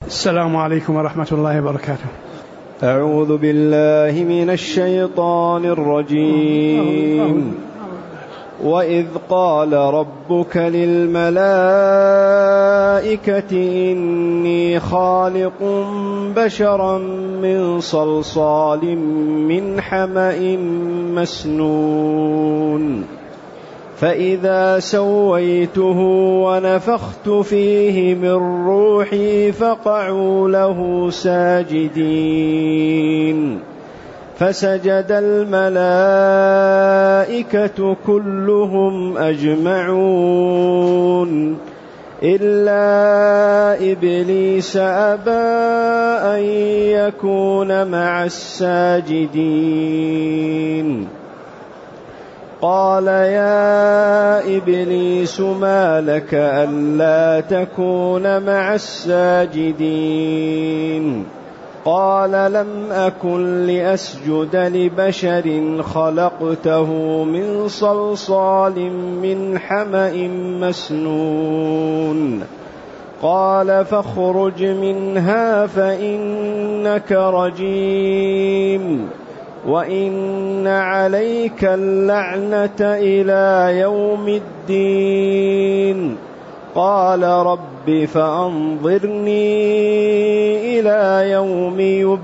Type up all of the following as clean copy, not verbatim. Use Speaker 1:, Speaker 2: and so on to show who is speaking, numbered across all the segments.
Speaker 1: السلام عليكم ورحمة الله وبركاته.
Speaker 2: أعوذ بالله من الشيطان الرجيم. وإذ قال ربك للملائكة إني خالق بشرا من صلصال من حمأ مسنون فإذا سويته ونفخت فيه من روحي فقعوا له ساجدين فسجد الملائكة كلهم أجمعون إلا إبليس أبى أن يكون مع الساجدين. قال يا إبليس ما لك ألا تكون مع الساجدين؟ قال لم أكن لأسجد لبشر خلقته من صلصال من حمأ مسنون. قال فاخرج منها فإنك رجيم وإن عليك اللعنة إلى يوم الدين. قال رب فأنظرني إلى يوم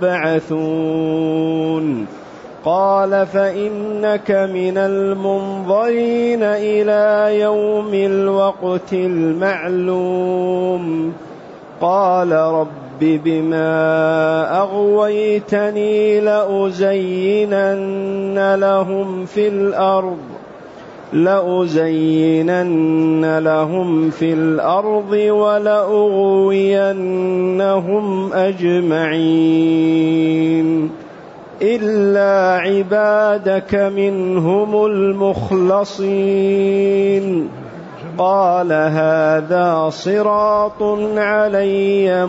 Speaker 2: يبعثون. قال فإنك من المنظرين إلى يوم الوقت المعلوم. قال رب بما أغويتني لأزينن لهم في الأرض ولأغوينهم أجمعين إلا عبادك منهم المخلصين. قال هذا صراط علي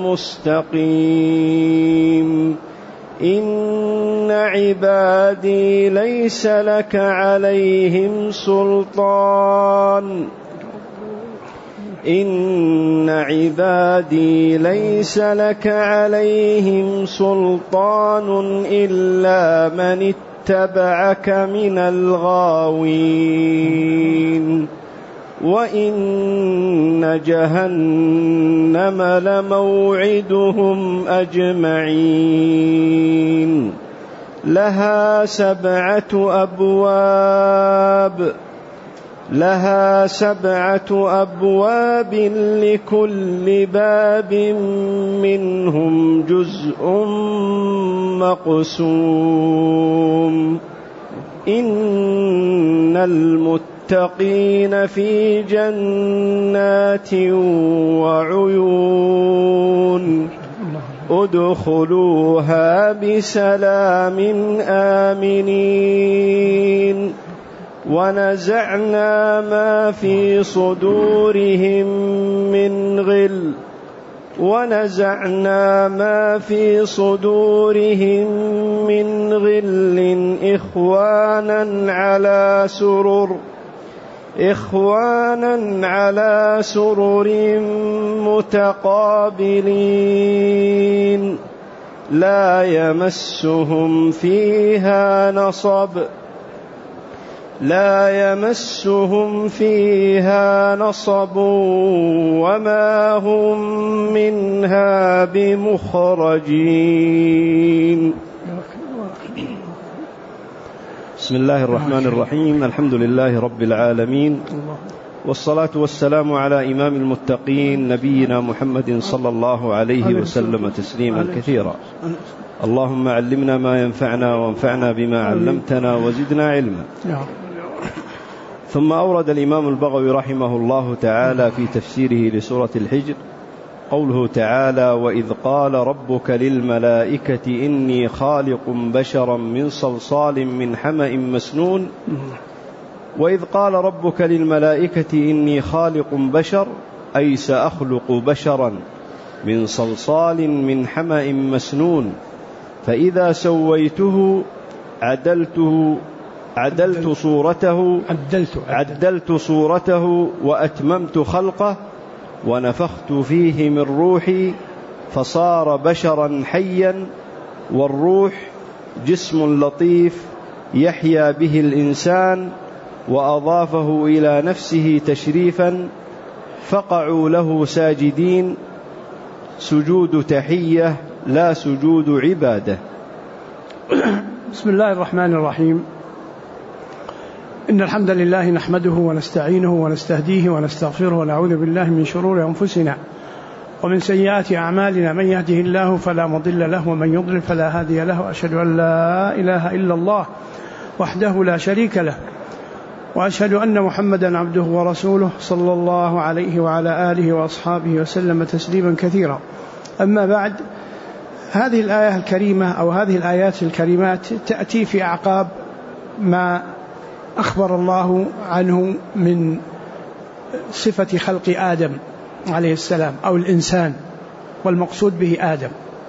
Speaker 2: مستقيم. إن عبادي ليس لك عليهم سلطان إلا من اتبعك من الغاوين. وإن جهنم لموعدهم أجمعين. لها سبعة أبواب لكل باب منهم جزء مقسوم. إن المتقين في جنات وعيون. ادخلوها بسلام آمنين. ونزعنا ما في صدورهم من غل إخوانا على سرر متقابلين لا يمسهم فيها نصب وما هم منها بمخرجين. بسم الله الرحمن الرحيم. الحمد لله رب العالمين، والصلاة والسلام على إمام المتقين نبينا محمد صلى الله عليه وسلم تسليما كثيرا. اللهم علمنا ما ينفعنا وانفعنا بما علمتنا وزدنا علما. ثم أورد الإمام البغوي رحمه الله تعالى في تفسيره لسورة الحجر قوله تعالى: وإذ قال ربك للملائكة إني خالق بشرا من صلصال من حمأ مسنون. وإذ قال ربك للملائكة إني خالق بشر أي سأخلق بشرا من صلصال من حمأ مسنون فإذا سويته عدلت صورته وأتممت خلقه ونفخت فيه من روحي فصار بشرا حيا، والروح جسم لطيف يحيا به الإنسان، وأضافه إلى نفسه تشريفا، فقعوا له ساجدين، سجود تحية لا سجود عبادة.
Speaker 1: بسم الله الرحمن الرحيم. إن الحمد لله نحمده ونستعينه ونستهديه ونستغفره ونعوذ بالله من شرور أنفسنا ومن سيئات أعمالنا، من يهده الله فلا مضل له ومن يضلل فلا هادي له، وأشهد أن لا إله إلا الله وحده لا شريك له، وأشهد أن محمدا عبده ورسوله صلى الله عليه وعلى آله وأصحابه وسلم تسليما كثيرا. أما بعد، هذه الآية الكريمة أو هذه الآيات الكريمات تأتي في أعقاب ما أخبر الله عنه من صفة خلق آدم عليه السلام أو الإنسان، والمقصود به آدم،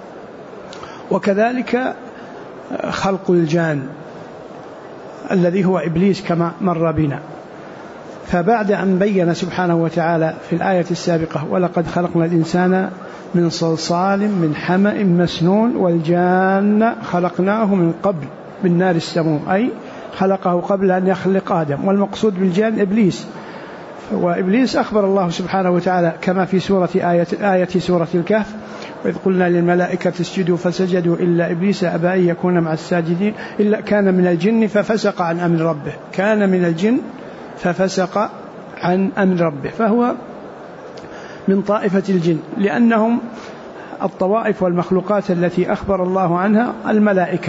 Speaker 1: وكذلك خلق الجان الذي هو إبليس كما مر بنا. فبعد أن بين سبحانه وتعالى في الآية السابقة ولقد خلقنا الإنسان من صلصال من حمأ مسنون والجان خلقناه من قبل من نار السموم، أي خلقه قبل أن يخلق آدم، والمقصود بالجان إبليس. وإبليس أخبر الله سبحانه وتعالى كما في آية سورة الكهف: وإذ قلنا للملائكة اسجدوا فسجدوا إلا إبليس أبى أن يكون مع الساجدين إلا كان من الجن ففسق عن أمر ربه. كان من الجن ففسق عن أمر ربه، فهو من طائفة الجن، لأنهم الطوائف والمخلوقات التي أخبر الله عنها الملائكة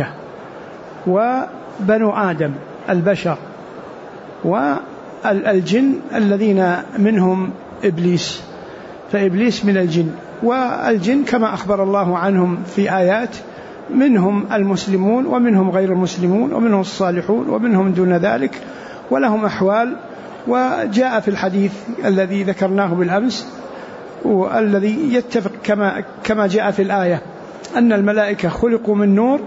Speaker 1: وبنو آدم البشر، والجن الذين منهم إبليس، فإبليس من الجن. والجن كما أخبر الله عنهم في آيات منهم المسلمون ومنهم غير المسلمون ومنهم الصالحون ومنهم دون ذلك، ولهم أحوال. وجاء في الحديث الذي ذكرناه بالأمس والذي يتفق كما جاء في الآية أن الملائكة خلقوا من نور،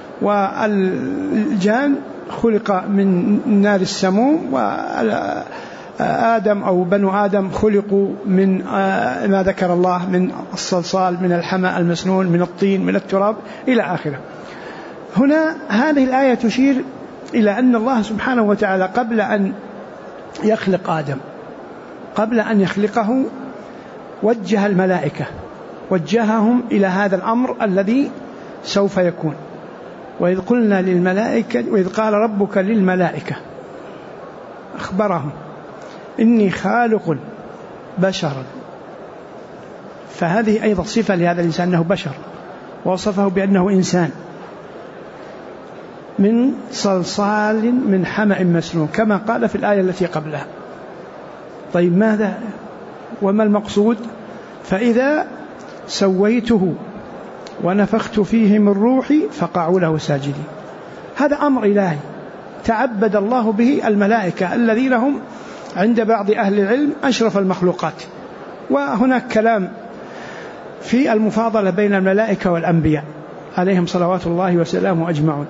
Speaker 1: والجان خلق من نار السموم، وآدم أو بنو آدم خلقوا من ما ذكر الله من الصلصال من الحمأ المسنون من الطين من التراب إلى آخره. هنا هذه الآية تشير إلى أن الله سبحانه وتعالى قبل أن يخلق آدم، قبل أن يخلقه، وجه الملائكة، وجههم إلى هذا الأمر الذي سوف يكون. وإذ قلنا للملائكة، وإذ قال ربك للملائكة، أخبرهم إني خالق بشرا، فهذه أيضا صفة لهذا الإنسان أنه بشر، ووصفه بأنه إنسان من صلصال من حمأ مسنون كما قال في الآية التي قبلها. طيب ماذا وما المقصود؟ فإذا سويته ونفخت فيه من روحي فقعوا له ساجدين. هذا أمر إلهي تعبد الله به الملائكة الذين هم عند بعض أهل العلم أشرف المخلوقات. وهناك كلام في المفاضلة بين الملائكة والأنبياء عليهم صلوات الله وسلامه أجمعون.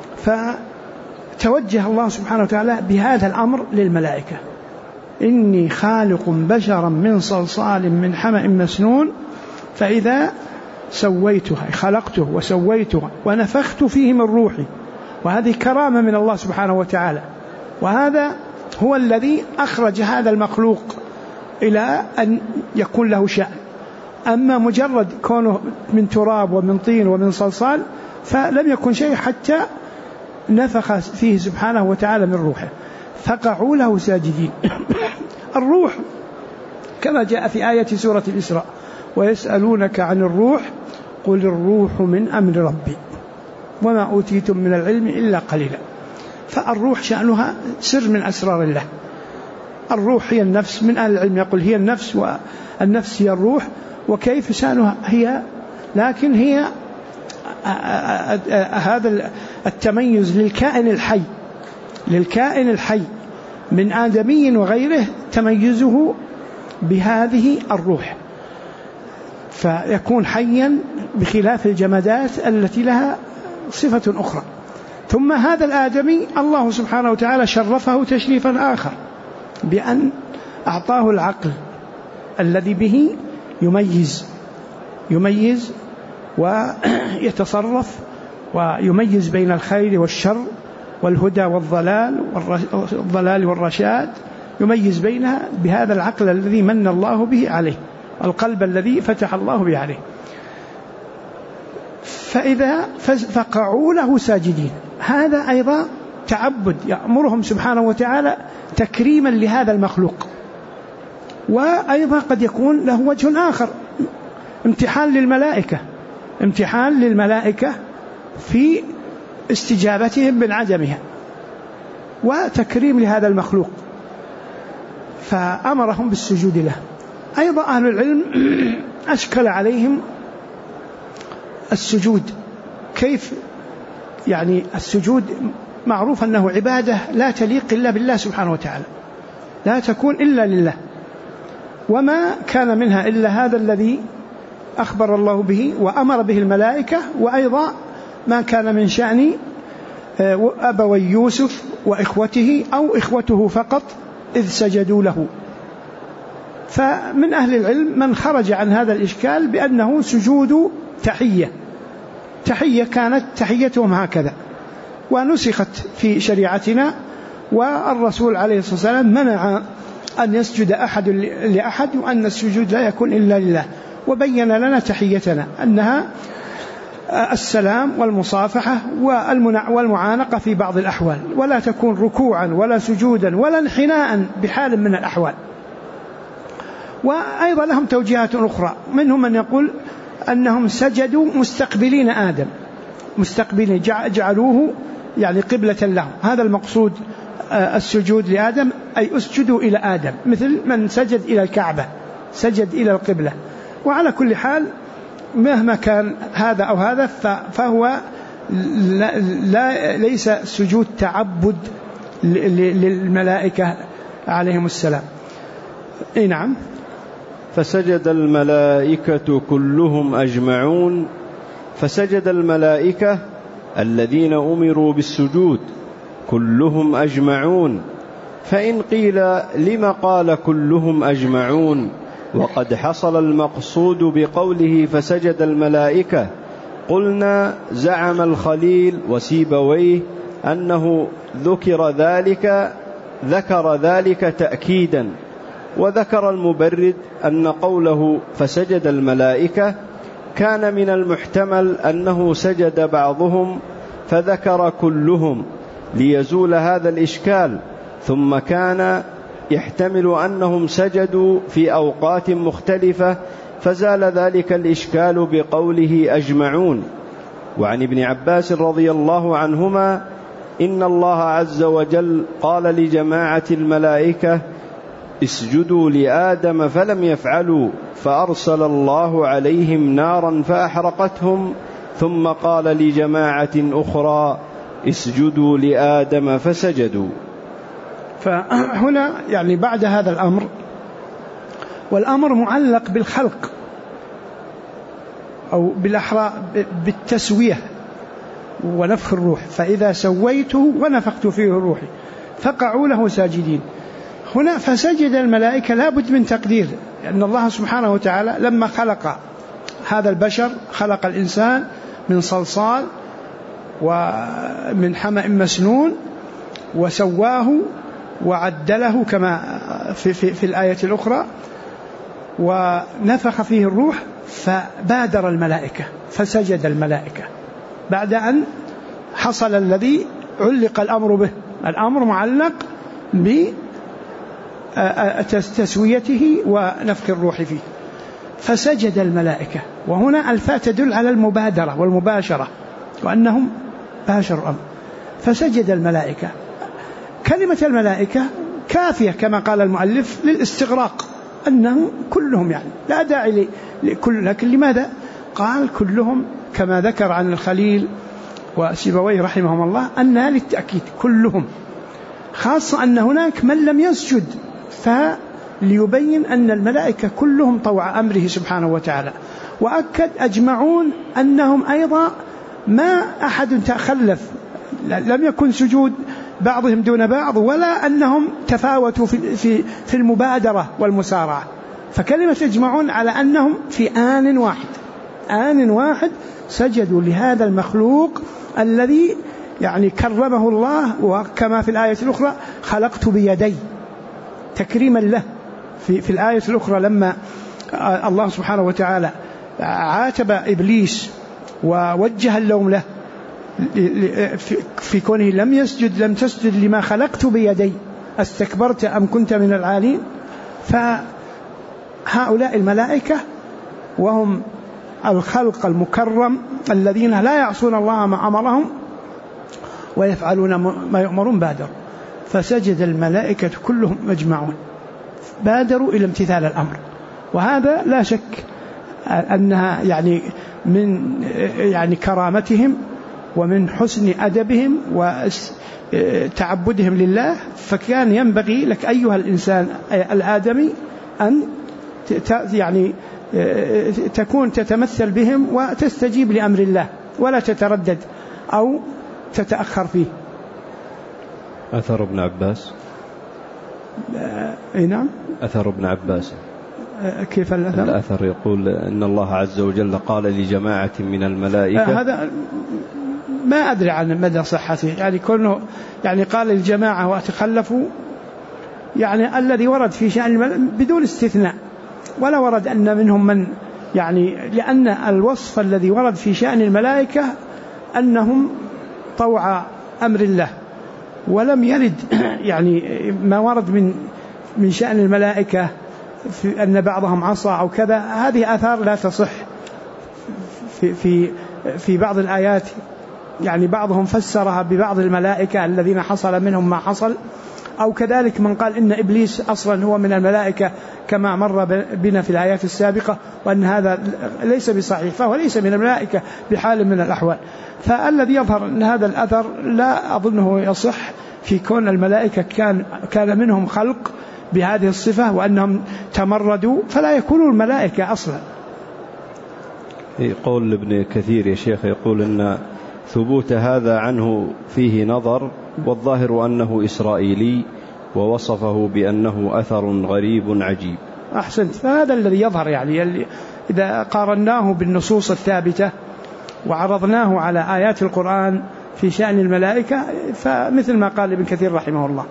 Speaker 1: فتوجه الله سبحانه وتعالى بهذا الأمر للملائكة: إني خالق بشرا من صلصال من حمأ مسنون فإذا سويته، خلقته وسويته ونفخت فيه من روحي. وهذه كرامة من الله سبحانه وتعالى، وهذا هو الذي أخرج هذا المخلوق إلى أن يكون له شأن. أما مجرد كونه من تراب ومن طين ومن صلصال فلم يكن شيء حتى نفخ فيه سبحانه وتعالى من روحه، فقعوا له ساجدين. الروح كما جاء في آية سورة الإسراء: ويسألونك عن الروح قل الروح من أمر ربي وما أوتيتم من العلم إلا قليلا. فالروح شأنها سر من أسرار الله. الروح هي النفس، من أهل العلم يقول هي النفس، والنفس هي الروح. وكيف شأنها هي، لكن هي هذا التميز للكائن الحي من آدمي وغيره، تميزه بهذه الروح، فيكون حيا بخلاف الجمادات التي لها صفة أخرى. ثم هذا الآدمي الله سبحانه وتعالى شرفه تشريفا آخر بأن أعطاه العقل الذي به يميز يميز ويتصرف ويميز بين الخير والشر والهدى والضلال والرشاد، يميز بينها بهذا العقل الذي من الله به عليه، القلب الذي فتح الله به عليه. فقعوا له ساجدين، هذا أيضا تعبد يأمرهم سبحانه وتعالى تكريما لهذا المخلوق. وأيضا قد يكون له وجه آخر، امتحان للملائكة في استجابتهم من عدمها، وتكريم لهذا المخلوق، فأمرهم بالسجود له. أيضا أهل العلم أشكل عليهم السجود، كيف يعني السجود معروف أنه عبادة لا تليق إلا بالله سبحانه وتعالى، لا تكون إلا لله، وما كان منها إلا هذا الذي أخبر الله به وأمر به الملائكة، وأيضا ما كان من شأن أبوي يوسف وإخوته أو إخوته فقط إذ سجدوا له. فمن أهل العلم من خرج عن هذا الإشكال بأنه سجود تحية كانت تحيتهم هكذا، ونسخت في شريعتنا، والرسول عليه الصلاة والسلام منع أن يسجد أحد لأحد، وأن السجود لا يكون إلا لله، وبين لنا تحيتنا أنها السلام والمصافحة والمعانقة في بعض الأحوال، ولا تكون ركوعا ولا سجودا ولا انحناء بحال من الأحوال. وأيضا لهم توجيهات أخرى، منهم من يقول أنهم سجدوا مستقبلين آدم، مستقبلين جعلوه يعني قبلة لهم، هذا المقصود السجود لآدم، أي أسجدوا إلى آدم، مثل من سجد إلى الكعبة سجد إلى القبلة. وعلى كل حال مهما كان هذا أو هذا فهو ليس سجود تعبد للملائكة عليهم السلام. نعم.
Speaker 2: فسجد الملائكة كلهم أجمعون، فسجد الملائكة الذين أمروا بالسجود كلهم أجمعون. فإن قيل لما قال كلهم أجمعون وقد حصل المقصود بقوله فسجد الملائكة؟ قلنا زعم الخليل وسيبويه أنه ذكر ذلك تأكيدا، وذكر المبرد أن قوله فسجد الملائكة كان من المحتمل أنه سجد بعضهم فذكر كلهم ليزول هذا الإشكال، ثم كان يحتمل أنهم سجدوا في أوقات مختلفة فزال ذلك الإشكال بقوله أجمعون. وعن ابن عباس رضي الله عنهما إن الله عز وجل قال لجماعة الملائكة اسجدوا لآدم فلم يفعلوا فأرسل الله عليهم نارا فأحرقتهم، ثم قال لجماعة أخرى اسجدوا لآدم فسجدوا.
Speaker 1: فهنا يعني بعد هذا الأمر، والأمر معلق بالخلق أو بالأحرى بالتسوية ونفخ الروح، فإذا سويته ونفخت فيه روحي فقعوا له ساجدين. هنا فسجد الملائكة لا بد من تقدير، لأن الله سبحانه وتعالى لما خلق هذا البشر خلق الإنسان من صلصال ومن حمأ مسنون وسواه وعدله كما في الآية الأخرى، ونفخ فيه الروح فبادر الملائكة فسجد الملائكة بعد أن حصل الذي علق الأمر به. الأمر معلق بتسويته ونفخ الروح فيه، فسجد الملائكة. وهنا الفاء تدل على المبادرة والمباشرة، وأنهم باشروا الأمر فسجد الملائكة. كلمة الملائكة كافية كما قال المؤلف للاستغراق، أنهم كلهم يعني لا داعي لكل، لكن لماذا قال كلهم كما ذكر عن الخليل وسيبويه رحمهم الله أنها للتأكيد كلهم، خاصة أن هناك من لم يسجد، فليبين أن الملائكة كلهم طوع أمره سبحانه وتعالى. وأكد أجمعون أنهم أيضا ما أحد تخلف، لم يكن سجود بعضهم دون بعض، ولا أنهم تفاوتوا في المبادرة والمسارعة. فكلمة يجمعون على أنهم في آن واحد، آن واحد سجدوا لهذا المخلوق الذي يعني كرمه الله. وكما في الآية الأخرى خلقت بيدي تكريما له. في الآية الأخرى لما الله سبحانه وتعالى عاتب إبليس ووجه اللوم له في كونه لم تسجد لما خلقت بيدي استكبرت أم كنت من العالين. فهؤلاء الملائكة وهم الخلق المكرم الذين لا يعصون الله ما أمرهم ويفعلون ما يؤمرون بادروا. فسجد الملائكة كلهم مجمعون بادروا إلى امتثال الأمر. وهذا لا شك أنها يعني من يعني كرامتهم ومن حسن أدبهم وتعبدهم لله. فكان ينبغي لك أيها الإنسان الآدمي أن يعني تكون تتمثل بهم وتستجيب لأمر الله ولا تتردد أو تتأخر فيه.
Speaker 2: أثر ابن عباس.
Speaker 1: نعم
Speaker 2: أثر ابن عباس.
Speaker 1: كيف الأثر؟
Speaker 2: الأثر يقول إن الله عز وجل قال لجماعة من الملائكة.
Speaker 1: هذا ما أدري عن مدى صحته، يعني كونه يعني قال الجماعة وتخلفوا، يعني الذي ورد في شأن بدون استثناء، ولا ورد أن منهم من يعني، لأن الوصف الذي ورد في شأن الملائكة أنهم طوع أمر الله، ولم يرد يعني ما ورد من شأن الملائكة في أن بعضهم عصى أو كذا. هذه آثار لا تصح في بعض الآيات، يعني بعضهم فسرها ببعض الملائكة الذين حصل منهم ما حصل، أو كذلك من قال إن إبليس أصلا هو من الملائكة كما مر بنا في الآيات السابقة، وأن هذا ليس بصحيح، فهو ليس من الملائكة بحال من الأحوال. فالذي يظهر أن هذا الأثر لا أظنه يصح في كون الملائكة كان منهم خلق بهذه الصفة وأنهم تمردوا، فلا يكونوا الملائكة أصلا.
Speaker 2: قول ابن كثير يا شيخ يقول أن ثبوت هذا عنه فيه نظر، والظاهر أنه إسرائيلي ووصفه بأنه أثر غريب عجيب.
Speaker 1: أحسنت، فهذا الذي يظهر، يعني إذا قارناه بالنصوص الثابتة وعرضناه على آيات القرآن في شأن الملائكة، فمثل ما قال ابن كثير رحمه الله.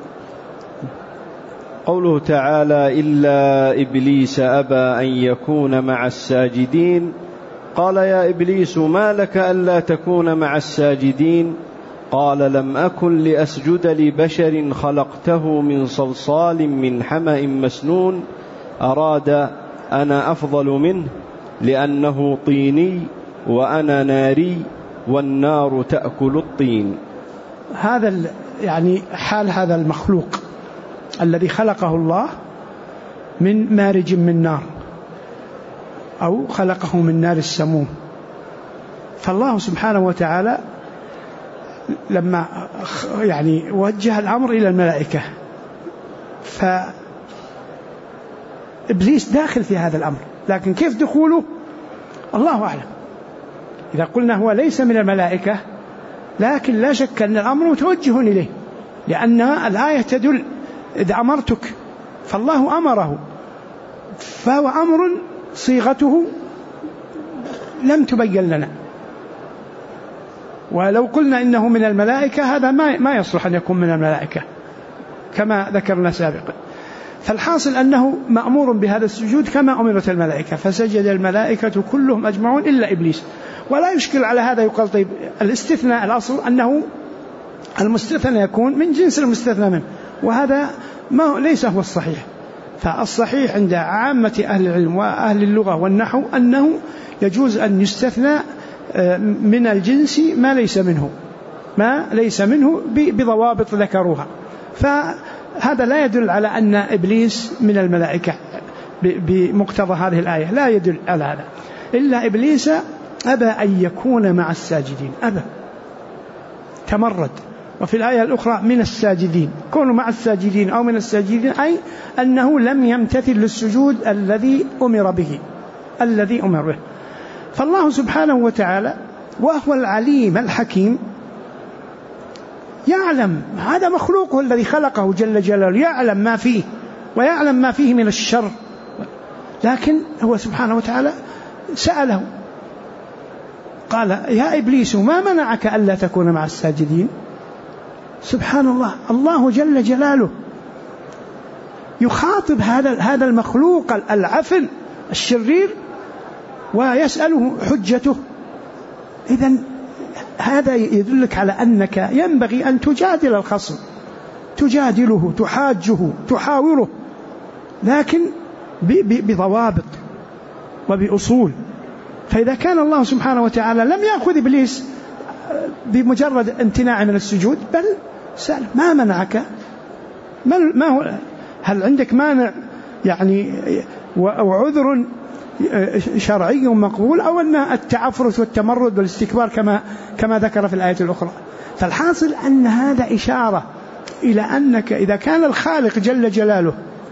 Speaker 2: قوله تعالى إلا إبليس أبى أن يكون مع الساجدين، قال يا إبليس ما لك ألا تكون مع الساجدين؟ قال لم أكن لأسجد لبشر خلقته من صلصال من حمأ مسنون، أراد أنا أفضل منه لأنه طيني وأنا ناري والنار تأكل الطين.
Speaker 1: هذا يعني حال هذا المخلوق الذي خلقه الله من مارج من نار، أو خلقه من نار السموم. فالله سبحانه وتعالى لما يعني وجه الأمر إلى الملائكة، فإبليس داخل في هذا الأمر، لكن كيف دخوله الله أعلم. إذا قلنا هو ليس من الملائكة، لكن لا شك أن الأمر متوجه إليه، لأن الآية تدل إذا أمرتك، فالله أمره، فهو أمر صيغته لم تبين لنا. ولو قلنا إنه من الملائكة هذا ما يصلح أن يكون من الملائكة كما ذكرنا سابقا. فالحاصل أنه مأمور بهذا السجود كما أمرت الملائكة، فسجد الملائكة كلهم أجمعون إلا إبليس. ولا يشكل على هذا، يقال طيب الاستثناء الأصل أنه المستثنى يكون من جنس المستثنى منه، وهذا ليس هو الصحيح. فالصحيح عند عامة أهل العلم وأهل اللغة والنحو أنه يجوز أن يستثنى من الجنس ما ليس منه بضوابط ذكروها. فهذا لا يدل على أن إبليس من الملائكة بمقتضى هذه الآية، لا يدل على هذا. إلا إبليس أبى أن يكون مع الساجدين، أبى، تمرد. وفي الآية الأخرى من الساجدين، كونوا مع الساجدين أو من الساجدين، أي أنه لم يمتثل للسجود الذي أمر به. فالله سبحانه وتعالى وهو العليم الحكيم يعلم هذا مخلوقه الذي خلقه جل جلاله، يعلم ما فيه ويعلم ما فيه من الشر، لكن هو سبحانه وتعالى سأله قال يا إبليس ما منعك ألا تكون مع الساجدين؟ سبحان الله، الله جل جلاله يخاطب هذا المخلوق العفن الشرير ويسأله حجته. إذن هذا يدلك على أنك ينبغي أن تجادل الخصم، تجادله، تحاجه، تحاوره، لكن بضوابط وبأصول. فإذا كان الله سبحانه وتعالى لم يأخذ إبليس بمجرد امتناع من السجود، بل سأل ما منعك، ما هو، هل عندك مانع يعني أو عذر شرعي مقبول، أو أن التعفرس والتمرد والاستكبار كما ذكر في الآية الأخرى. فالحاصل أن هذا إشارة إلى أنك إذا كان الخالق جل جلاله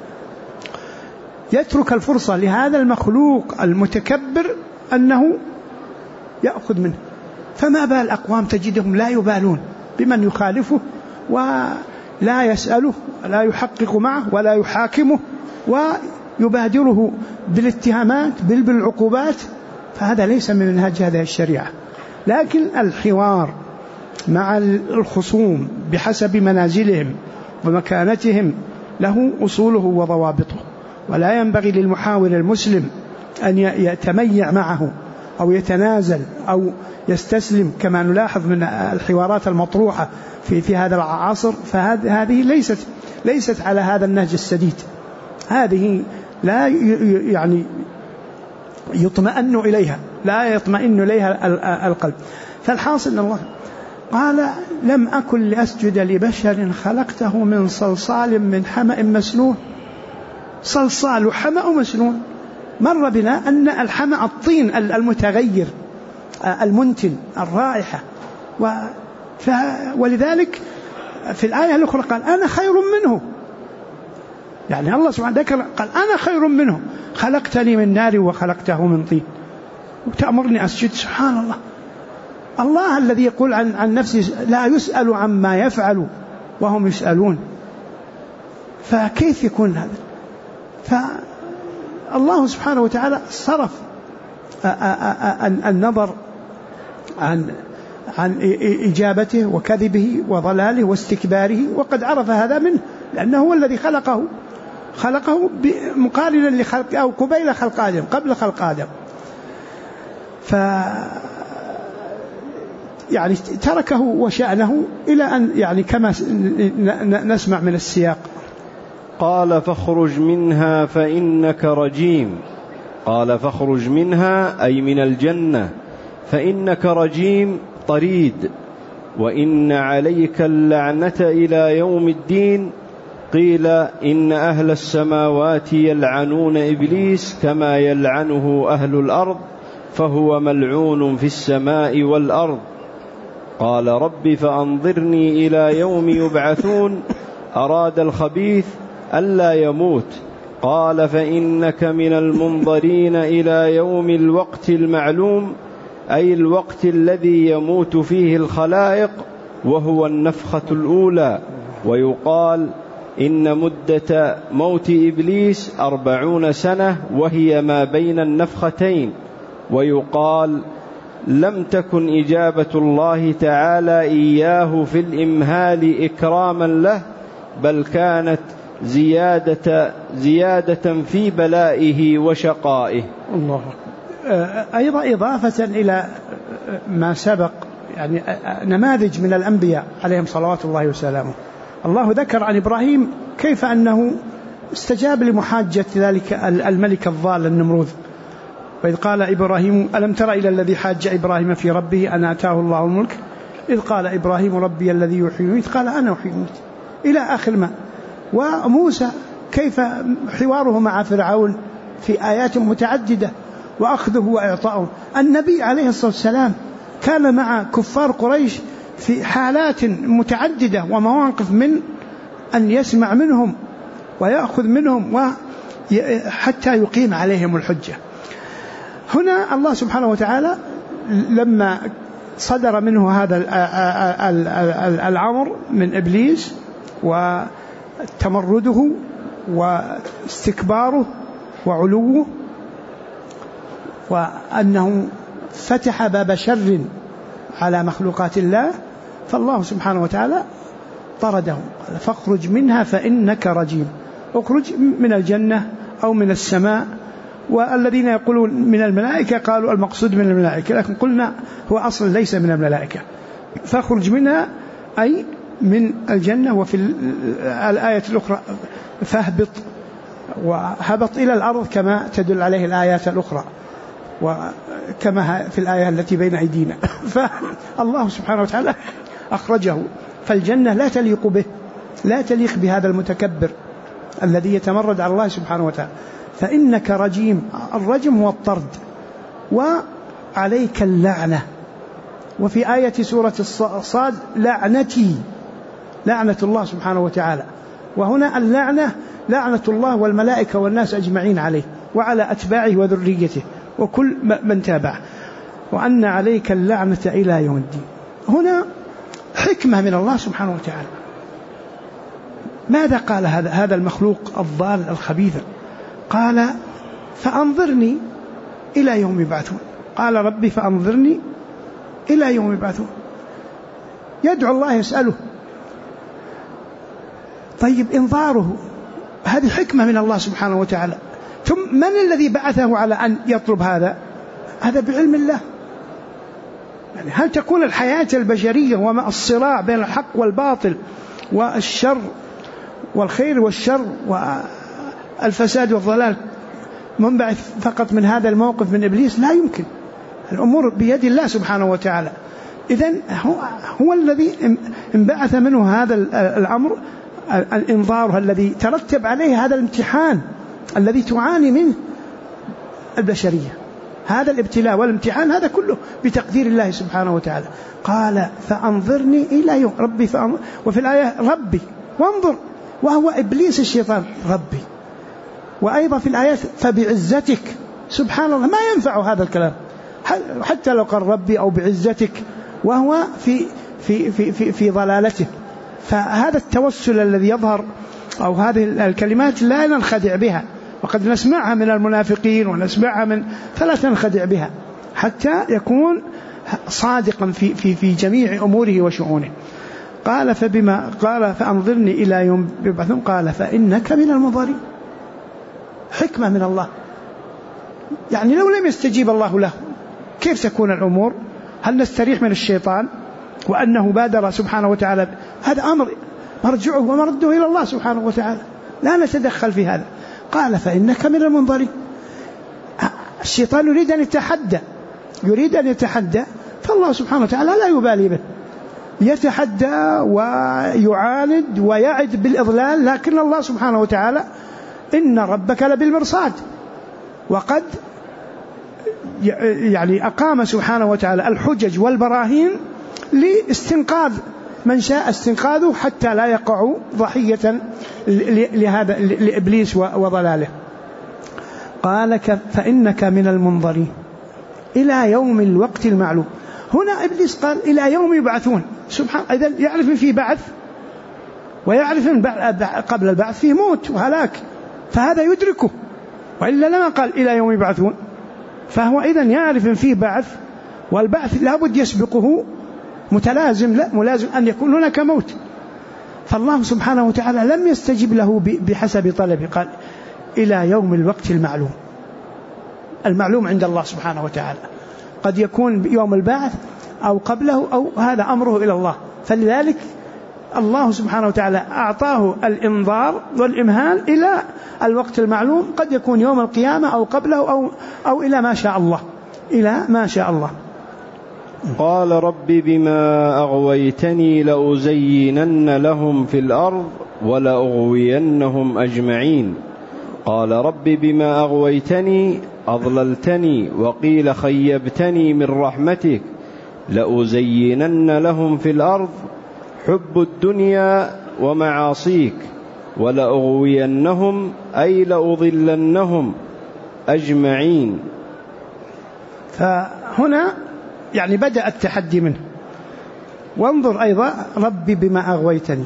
Speaker 1: يترك الفرصة لهذا المخلوق المتكبر أنه يأخذ منه، فما بال أقوام تجدهم لا يبالون بمن يخالفه ولا يسأله ولا يحقق معه ولا يحاكمه ويبادره بالاتهامات بالعقوبات. فهذا ليس من منهج هذه الشريعة. لكن الحوار مع الخصوم بحسب منازلهم ومكانتهم له أصوله وضوابطه، ولا ينبغي للمحاور المسلم أن يتميع معه أو يتنازل أو يستسلم كما نلاحظ من الحوارات المطروحة في هذا العصر. فهذه ليست على هذا النهج السديد، هذه لا يعني يطمئن إليها، لا يطمئن إليها القلب. فالحاصل أن الله قال لم أكن لأسجد لبشر خلقته من صلصال من حمأ مسنون. صلصال وحمأ مسنون، مر بنا أن الحمأ الطين المتغير المنتن الرائحة، ولذلك في الآية الأخرى قال أنا خير منه، يعني الله سبحانه ذكر قال أنا خير منه، خلقتني من نار وخلقته من طين وتأمرني أسجد. سبحان الله، الله الذي يقول عن نفسه لا يسأل عما يفعل وهم يسألون، فكيف يكون هذا؟ فالله سبحانه وتعالى صرف النظر عن إجابته وكذبه وضلاله واستكباره، وقد عرف هذا منه لأنه هو الذي خلقه مقارنا لخلق أو قبيل خلق آدم، قبل خلق آدم. يعني تركه وشأنه إلى أن يعني كما نسمع من السياق
Speaker 2: قال فاخرج منها فإنك رجيم. قال فاخرج منها أي من الجنة، فإنك رجيم طريد، وإن عليك اللعنة إلى يوم الدين. قيل إن أهل السماوات يلعنون إبليس كما يلعنه أهل الأرض، فهو ملعون في السماء والأرض. قال رب فأنظرني إلى يوم يبعثون. أراد الخبيث ألا يموت. قال فإنك من المنظرين إلى يوم الوقت المعلوم، أي الوقت الذي يموت فيه الخلائق، وهو النفخة الأولى. ويقال إن مدة موت إبليس 40 سنة، وهي ما بين النفختين. ويقال لم تكن إجابة الله تعالى إياه في الإمهال إكراما له، بل كانت زيادة في بلائه وشقائه.
Speaker 1: الله. أيضا إضافة إلى ما سبق، يعني نماذج من الأنبياء عليهم صلوات الله وسلامه. الله ذكر عن إبراهيم كيف أنه استجاب لمحاجة ذلك الملك الضال النمرود، وإذ قال إبراهيم ألم تر إلى الذي حاج إبراهيم في ربه أن آتاه الله الملك إذ قال إبراهيم ربي الذي يحيي ويميت قال أنا أحيي ويميت إلى آخر ما. وموسى كيف حواره مع فرعون في آيات متعددة وأخذه وإعطاؤه. النبي عليه الصلاة والسلام كان مع كفار قريش في حالات متعددة ومواقف من أن يسمع منهم ويأخذ منهم حتى يقيم عليهم الحجة. هنا الله سبحانه وتعالى لما صدر منه هذا الأمر من إبليس وتمرده واستكباره وعلوه، وأنه فتح باب شر على مخلوقات الله، فالله سبحانه وتعالى طرده، فاخرج منها فإنك رجيم. اخرج من الجنة أو من السماء. والذين يقولون من الملائكة قالوا المقصود من الملائكة، لكن قلنا هو أصلا ليس من الملائكة. فاخرج منها أي من الجنة. وفي الآية الأخرى فاهبط، وهبط إلى الأرض كما تدل عليه الآيات الأخرى، وكما في الآية التي بين أيدينا. فالله سبحانه وتعالى أخرجه، فالجنة لا تليق به، لا تليق بهذا المتكبر الذي يتمرد على الله سبحانه وتعالى. فإنك رجيم، الرجم هو الطرد، وعليك اللعنة. وفي آية سورة الصاد لعنتي، لعنة الله سبحانه وتعالى. وهنا اللعنة لعنة الله والملائكة والناس أجمعين عليه وعلى أتباعه وذريته وكل من تابعه، وأن عليك اللعنة إلى يوم الدين. هنا حكمة من الله سبحانه وتعالى. ماذا قال هذا المخلوق الضال الخبيث؟ قال فأنظرني إلى يوم يبعثون. قال ربي فأنظرني إلى يوم يبعثون. يدعو الله يسأله. طيب إنظاره هذه حكمة من الله سبحانه وتعالى. ثم من الذي بعثه على أن يطلب هذا؟ هذا بعلم الله. يعني هل تكون الحياة البشرية وما الصراع بين الحق والباطل والشر والخير والشر والفساد والضلال منبعث فقط من هذا الموقف من إبليس؟ لا يمكن. الأمور بيد الله سبحانه وتعالى. إذن هو الذي انبعث منه هذا الأمر، الإنذار الذي ترتب عليه هذا الامتحان الذي تعاني منه البشرية. هذا الابتلاء والامتحان هذا كله بتقدير الله سبحانه وتعالى. قال فأنظرني إلى يوم ربي وفي الآية ربي وانظر، وهو إبليس الشيطان ربي. وأيضا في الآيات فبعزتك. سبحان الله، ما ينفع هذا الكلام حتى لو قال ربي أو بعزتك وهو في ضلالته. فهذا التوسل الذي يظهر أو هذه الكلمات لا ننخدع بها، وقد نسمعها من المنافقين ونسمعها فلا تنخدع بها حتى يكون صادقا في جميع أموره وشؤونه. قال فأنظرني إلى يوم يبعثون. قال فإنك من المنظرين. حكمة من الله. يعني لو لم يستجيب الله له كيف تكون الأمور؟ هل نستريح من الشيطان وأنه بادر سبحانه وتعالى؟ هذا أمر مرجعه ومرده إلى الله سبحانه وتعالى، لا نتدخل في هذا. قال فإنك من المنظرين. الشيطان يريد أن يتحدى، فالله سبحانه وتعالى لا يبالي به، يتحدى ويعاند ويعد بالإضلال، لكن الله سبحانه وتعالى إن ربك لبالمرصاد. وقد يعني أقام سبحانه وتعالى الحجج والبراهين لاستنقاذ من شاء استنقاذه حتى لا يقعوا ضحية لهذا لإبليس وضلاله. قال فإنك من المنظرين إلى يوم الوقت المعلوم. هنا إبليس قال إلى يوم يبعثون. سبحان، إذا يعرف في بعث ويعرف قبل البعث فيه موت وهلاك، فهذا يدركه، وإلا لما قال إلى يوم يبعثون. فهو إذن يعرف فيه بعث، والبعث لابد يسبقه متلازم، لا ملازم أن يكون هناك موت. فالله سبحانه وتعالى لم يستجب له بحسب طلبه، قال إلى يوم الوقت المعلوم عند الله سبحانه وتعالى. قد يكون يوم البعث أو قبله أو هذا أمره إلى الله. فلذلك الله سبحانه وتعالى أعطاه الإنذار والإمهال إلى الوقت المعلوم، قد يكون يوم القيامة أو قبله أو إلى ما شاء الله، إلى ما شاء الله.
Speaker 2: قال رب بما أغويتني لأزينن لهم في الأرض ولأغوينهم أجمعين. قال رب بما أغويتني أضللتني وقيل خيبتني من رحمتك لأزينن لهم في الأرض حب الدنيا ومعاصيك ولأغوينهم أي لأضلنهم أجمعين.
Speaker 1: فهنا يعني بدأ التحدي منه. وانظر أيضا ربي بما أغويتني،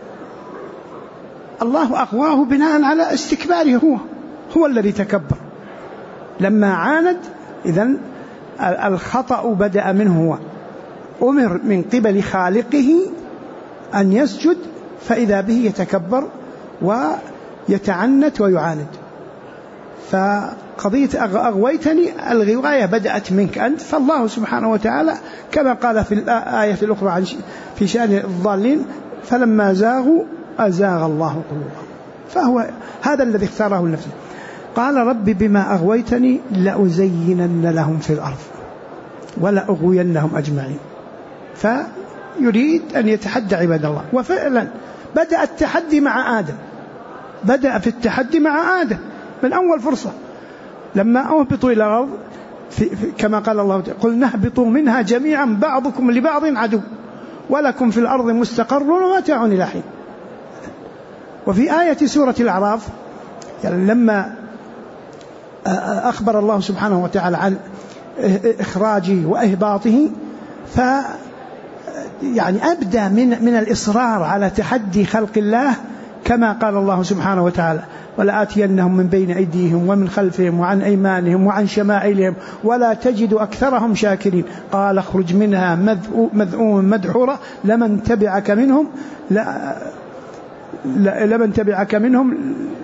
Speaker 1: الله أغواه بناء على استكباره، هو الذي تكبر لما عاند. إذن الخطأ بدأ منه هو، أمر من قبل خالقه أن يسجد فإذا به يتكبر ويتعنت ويعاند. فقضية أغويتني الغواية بدأت منك أنت. فالله سبحانه وتعالى كما قال في الآية الأخرى في شأن الضالين فلما زاغوا أزاغ الله قلوبهم. فهو هذا الذي اختاره لنفسه. قال رب بما أغويتني لأزينن لهم في الأرض ولأغوينهم أجمعين. فيريد أن يتحدى عباد الله. وفعلا بدأ التحدي مع آدم، بدأ في التحدي مع آدم من أول فرصة لما أهبطوا إلى الأرض كما قال الله تعالى قل نهبطوا منها جميعا بعضكم لبعض عدو ولكم في الأرض مستقر ومتاع إلى حين. وفي آية سورة الأعراف يعني لما أخبر الله سبحانه وتعالى عن إخراجه وإهباطه يعني أبدى من الإصرار على تحدي خلق الله كما قال الله سبحانه وتعالى ولآتينهم من بين أيديهم ومن خلفهم وعن أيمانهم وعن شمائلهم ولا تجد أكثرهم شاكرين قال اخرج منها مذءوما مدحورا لمن تبعك منهم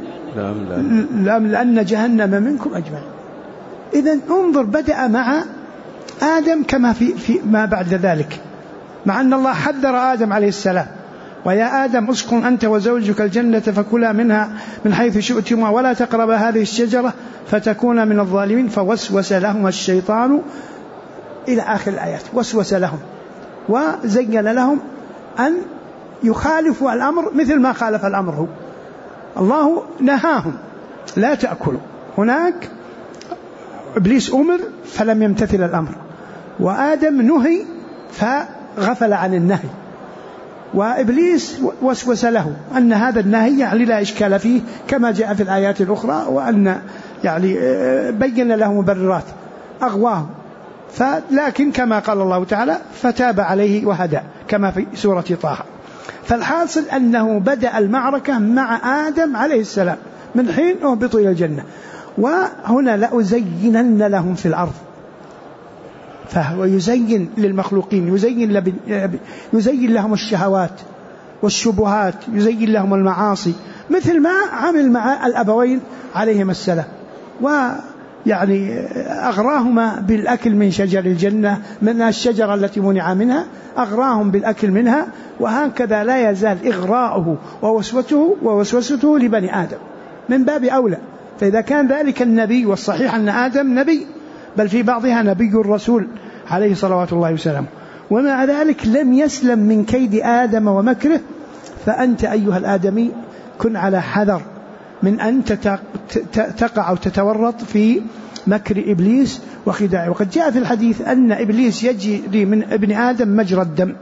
Speaker 1: لأن جهنم منكم أجمعين. إذن انظر بدأ مع آدم كما في ما بعد ذلك، مع أن الله حذر آدم عليه السلام ويا آدم اسكن أنت وزوجك الجنة فكلا منها من حيث شئتما ولا تقربا هذه الشجرة فتكونا من الظالمين فوسوس لهما الشيطان إلى آخر الآيات. وسوس لهم وزين لهم أن يخالفوا الأمر مثل ما خالف الأمر هو. الله نهاهم لا تأكلوا، هناك إبليس أمر فلم يمتثل الأمر، وآدم نهي فغفل عن النهي، وإبليس وسوس له أن هذا النهي يعني لا إشكال فيه كما جاء في الآيات الأخرى، وأن يعني بين له مبررات أغواه. لكن كما قال الله تعالى فتاب عليه وهدى كما في سورة طه. فالحاصل أنه بدأ المعركة مع آدم عليه السلام من حين أهبطوا إلى الجنة. وهنا لأزينن لهم في الأرض، فهو يزين للمخلوقين، يزين لهم الشهوات والشبهات، يزين لهم المعاصي مثل ما عمل مع الأبوين عليهم السلام، ويعني أغراهما بالأكل من شجر الجنة من الشجرة التي منع منها، أغراهم بالأكل منها، وهكذا لا يزال إغراؤه ووسوسته لبني آدم من باب أولى. فإذا كان ذلك النبي، والصحيح أن آدم نبي بل في بعضها نبي الرسول عليه صلوات الله وسلامه، ومع ذلك لم يسلم من كيد آدم ومكره. فأنت أيها الآدمي كن على حذر من أن تقع أو تتورط في مكر إبليس وخداعه. وقد جاء في الحديث أن إبليس يجري من ابن آدم مجرى الدم،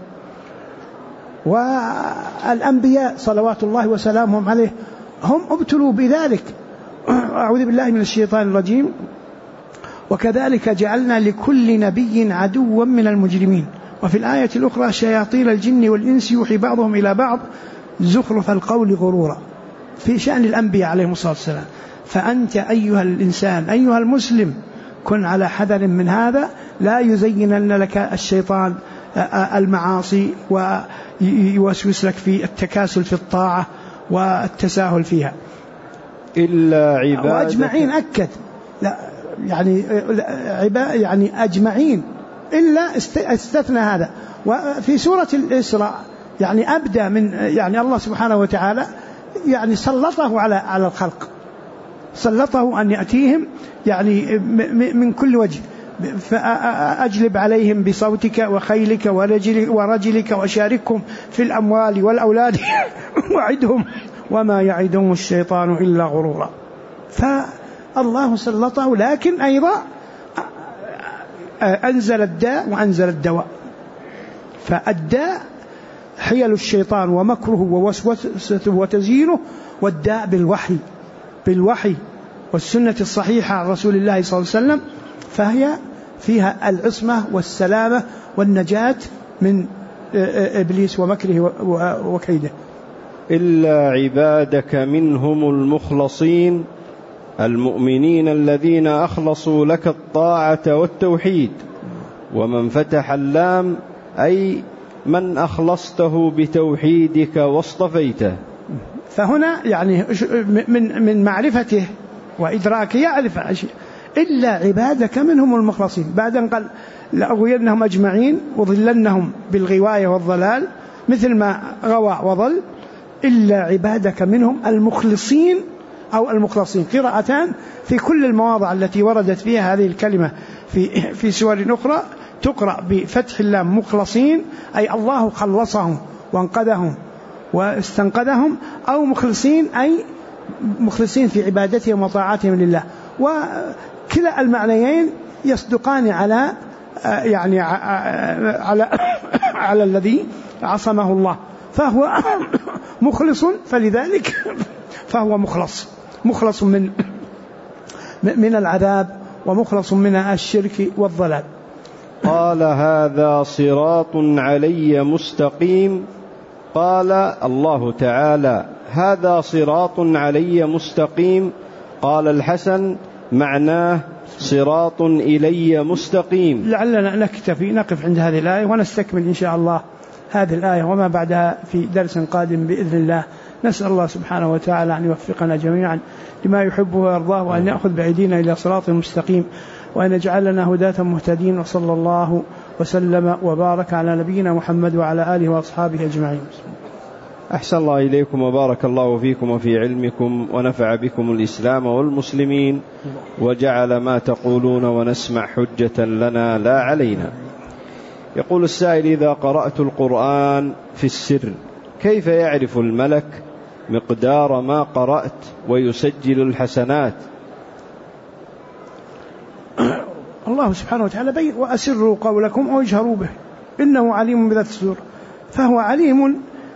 Speaker 1: والأنبياء صلوات الله وسلامهم عليه هم ابتلوا بذلك. أعوذ بالله من الشيطان الرجيم وكذلك جعلنا لكل نبي عدوا من المجرمين. وفي الآية الأخرى شياطين الجن والإنس يوحي بعضهم إلى بعض زخرف القول غرورا في شأن الأنبياء عليهم الصلاة والسلام. فأنت أيها الإنسان أيها المسلم كن على حذر من هذا، لا يزينن لك الشيطان المعاصي ويوسوس لك في التكاسل في الطاعة والتساهل فيها
Speaker 2: إلا عبادك.
Speaker 1: وأجمعين أكد لا يعني أجمعين إلا استثنى هذا. وفي سورة الإسراء يعني أبدأ من يعني الله سبحانه وتعالى يعني سلطه على الخلق، سلطه أن يأتيهم يعني من كل وجه، فأجلب عليهم بصوتك وخيلك ورجلك وشاركهم في الأموال والأولاد وعدهم وما يعدهم الشيطان إلا غرورا. فالله سلطه، لكن أيضا أنزل الداء وأنزل الدواء. فالداء حيل الشيطان ومكره ووسوسته وتزيينه، والداء بالوحي والسنة الصحيحة عن رسول الله صلى الله عليه وسلم، فهي فيها العصمة والسلامة والنجاة من إبليس ومكره وكيده.
Speaker 2: إلا عبادك منهم المخلصين المؤمنين الذين أخلصوا لك الطاعة والتوحيد ومن فتح اللام أي من أخلصته بتوحيدك واصطفيته.
Speaker 1: فهنا يعني من معرفته وإدراكه يعرف أشياء إلا عبادك منهم المخلصين. بعد أن قال لأغوينهم أجمعين وضلنهم بالغواية والضلال مثل ما غوى وضل، إلا عبادك منهم المخلصين أو المخلصين. قراءتان في كل المواضع التي وردت فيها هذه الكلمة في سور أخرى تقرأ بفتح اللام مخلصين أي الله خلصهم وانقذهم واستنقذهم، أو مخلصين أي مخلصين في عبادتهم وطاعتهم لله. وكلا المعنيين يصدقان على يعني على الذي عصمه الله، فهو مخلص، فلذلك فهو مخلص من العذاب ومخلص من الشرك والضلال.
Speaker 2: قال هذا صراط علي مستقيم. قال الله تعالى هذا صراط علي مستقيم. قال الحسن معناه صراط إلي مستقيم.
Speaker 1: لعلنا نقف عند هذه الآية ونستكمل إن شاء الله هذه الآية وما بعدها في درس قادم بإذن الله. نسأل الله سبحانه وتعالى أن يوفقنا جميعا لما يحبه ويرضاه، وأن يأخذ بأيدينا إلى صراط مستقيم، وأن يجعلنا هداة مهتدين. وصلى الله وسلم وبارك على نبينا محمد وعلى آله وأصحابه أجمعين.
Speaker 2: أحسن الله إليكم وبارك الله فيكم وفي علمكم، ونفع بكم الإسلام والمسلمين، وجعل ما تقولون ونسمع حجة لنا لا علينا. يقول السائل: إذا قرأت القرآن في السر كيف يعرف الملك مقدار ما قرأت ويسجل الحسنات؟
Speaker 1: الله سبحانه وتعالى وأسروا قولكم أو اجهروا به إنه عليم بذات الصدور. فهو عليم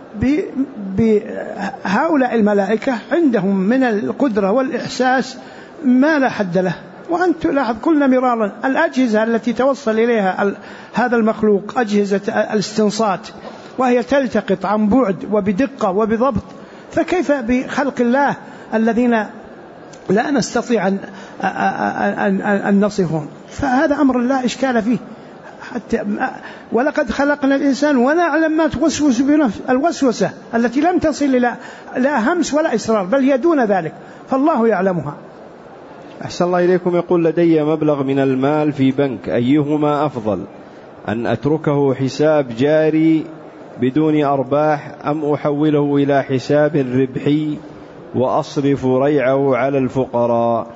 Speaker 1: بهؤلاء الملائكة، عندهم من القدرة والإحساس ما لا حد له. وأنت تلاحظ قلنا مرارا الأجهزة التي توصل إليها هذا المخلوق أجهزة الاستنصات، وهي تلتقط عن بعد وبدقة وبضبط، فكيف بخلق الله الذين لا نستطيع أن نصفهم؟ فهذا أمر لا إشكال فيه. حتى ولقد خلقنا الإنسان ونعلم ما توسوس بنفسه، الوسوسة التي لم تصل إلى لا همس ولا إصرار، بل هي دون ذلك، فالله يعلمها.
Speaker 2: أحسن الله إليكم. يقول: لدي مبلغ من المال في بنك، أيهما أفضل، أن أتركه حساب جاري بدون أرباح أم أحوله إلى حساب ربحي وأصرف ريعه على الفقراء؟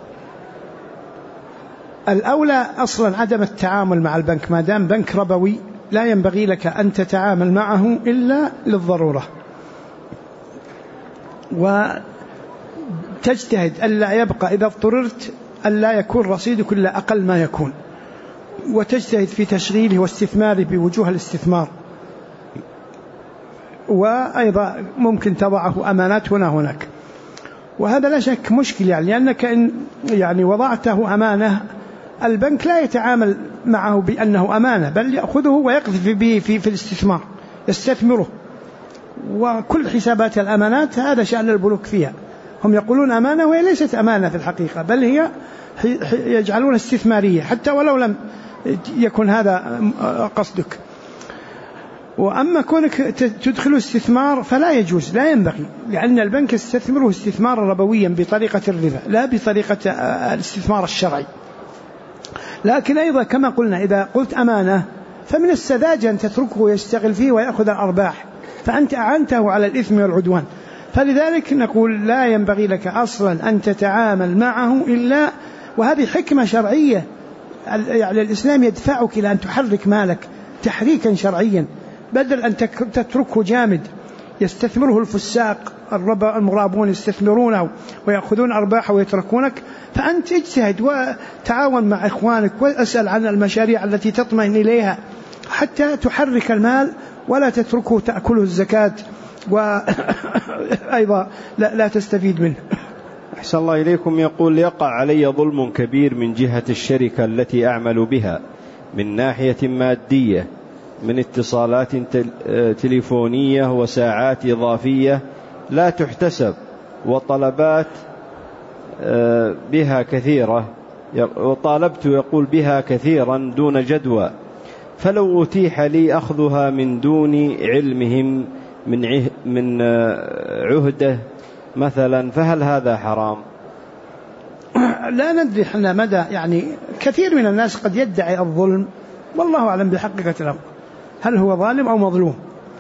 Speaker 1: الأولى أصلا عدم التعامل مع البنك، ما دام بنك ربوي لا ينبغي لك أن تتعامل معه إلا للضرورة، وتجتهد ألا يبقى إذا اضطررت ألا يكون رصيدك إلا أقل ما يكون، وتجتهد في تشغيله واستثماره بوجوه الاستثمار. وأيضا ممكن تضعه أمانات هنا هناك، وهذا لا شك مشكل، لأنك إن وضعته أمانة البنك لا يتعامل معه بأنه أمانة، بل يأخذه ويقذف به في الاستثمار، يستثمره. وكل حسابات الأمانات هذا شأن البنوك فيها، هم يقولون أمانة وهي ليست أمانة في الحقيقة، بل هي يجعلون استثمارية حتى ولو لم يكن هذا قصدك. وأما كونك تدخل استثمار فلا يجوز، لا ينبغي، لأن البنك يستثمره استثمارا ربويا بطريقة الربا لا بطريقة الاستثمار الشرعي. لكن أيضا كما قلنا إذا قلت أمانة فمن السذاجة أن تتركه يشتغل فيه ويأخذ الأرباح، فأنت أعنته على الإثم والعدوان. فلذلك نقول لا ينبغي لك أصلا أن تتعامل معه إلا، وهذه حكمة شرعية، الإسلام يدفعك إلى أن تحرك مالك تحريكا شرعيا، بدل أن تتركه جامد يستثمره الفساق المغرابون يستثمرونه ويأخذون أرباحه ويتركونك. فأنت اجتهد وتعاون مع إخوانك واسأل عن المشاريع التي تطمئن إليها حتى تحرك المال، ولا تتركه تأكله الزكاة وأيضا لا تستفيد منه.
Speaker 2: أحسن الله إليكم. يقول: يقع علي ظلم كبير من جهة الشركة التي أعمل بها من ناحية مادية، من اتصالات تليفونية وساعات إضافية لا تحتسب، وطلبات بها كثيرة، وطالبت يقول بها كثيرا دون جدوى، فلو أتيح لي أخذها من دون علمهم من عهده مثلا فهل هذا حرام؟
Speaker 1: لا ندري احنا مدى، يعني كثير من الناس قد يدعي الظلم والله أعلم بحقيقة الأمر، هل هو ظالم أو مظلوم.